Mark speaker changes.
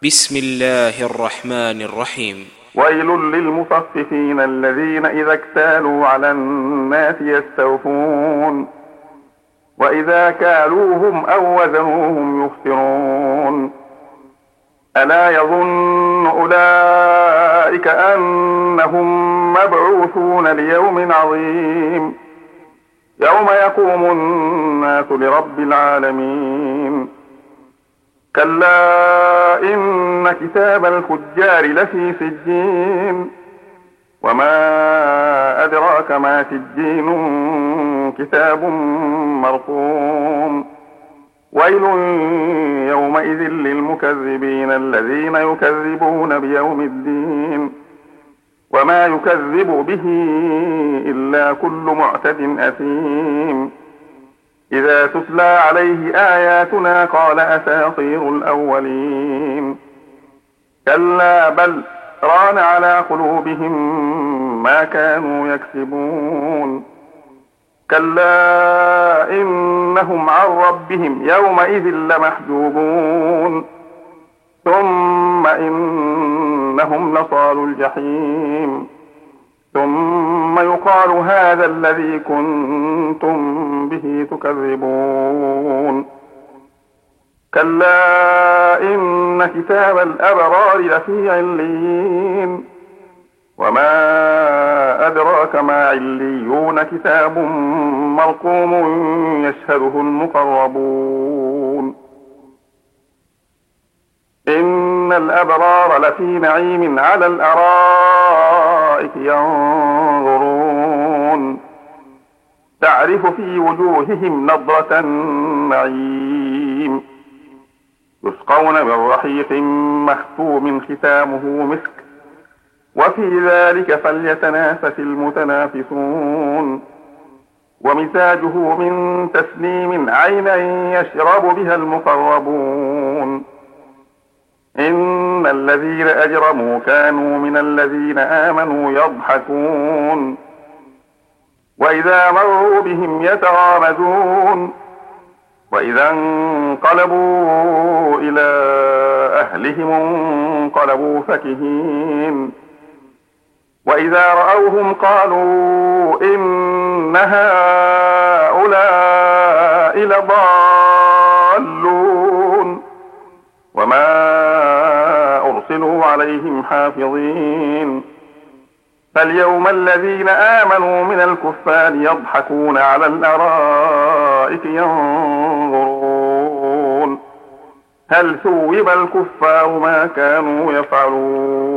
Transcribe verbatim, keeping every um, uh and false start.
Speaker 1: بسم الله الرحمن الرحيم.
Speaker 2: ويل للمطففين الذين إذا اكتالوا على الناس يستوفون وإذا كالوهم أو وزنوهم يخسرون. ألا يظن أولئك أنهم مبعوثون ليوم عظيم يوم يقوم الناس لرب العالمين. كلا إن كتاب الفجار لفي سجين وما أدراك ما سجين كتاب مرقوم. ويل يومئذ للمكذبين الذين يكذبون بيوم الدين وما يكذب به إلا كل معتد أثيم. إذا تتلى عليه آياتنا قال أساطير الأولين. كلا بل ران على قلوبهم ما كانوا يكسبون. كلا إنهم عن ربهم يومئذ لمحجوبون ثم إنهم لصالوا الجحيم ثم يقال هذا الذي كنتم به تكذبون. كلا إن كتاب الأبرار لفي عليين وما أدراك ما عليون كتاب مرقوم يشهده المقربون. إن الأبرار لفي نعيم على الأرائك ينظرون تعرف في وجوههم نضرة النعيم يسقون من رحيق مختوم ختامه مسك وفي ذلك فليتنافس المتنافسون. ومزاجه من تسنيم عينا يشرب بها المقربون. إن الذين أجرموا كانوا من الذين آمنوا يضحكون وإذا مروا بهم يتغامزون وإذا انقلبوا إلى أهلهم انقلبوا فكهين وإذا رأوهم قالوا إن هؤلاء لضالون وما أرسلوا عليهم حافظين. فاليوم الذين آمنوا من الكفار يضحكون على الأرائك ينظرون هل ثوب الكفار ما كانوا يفعلون.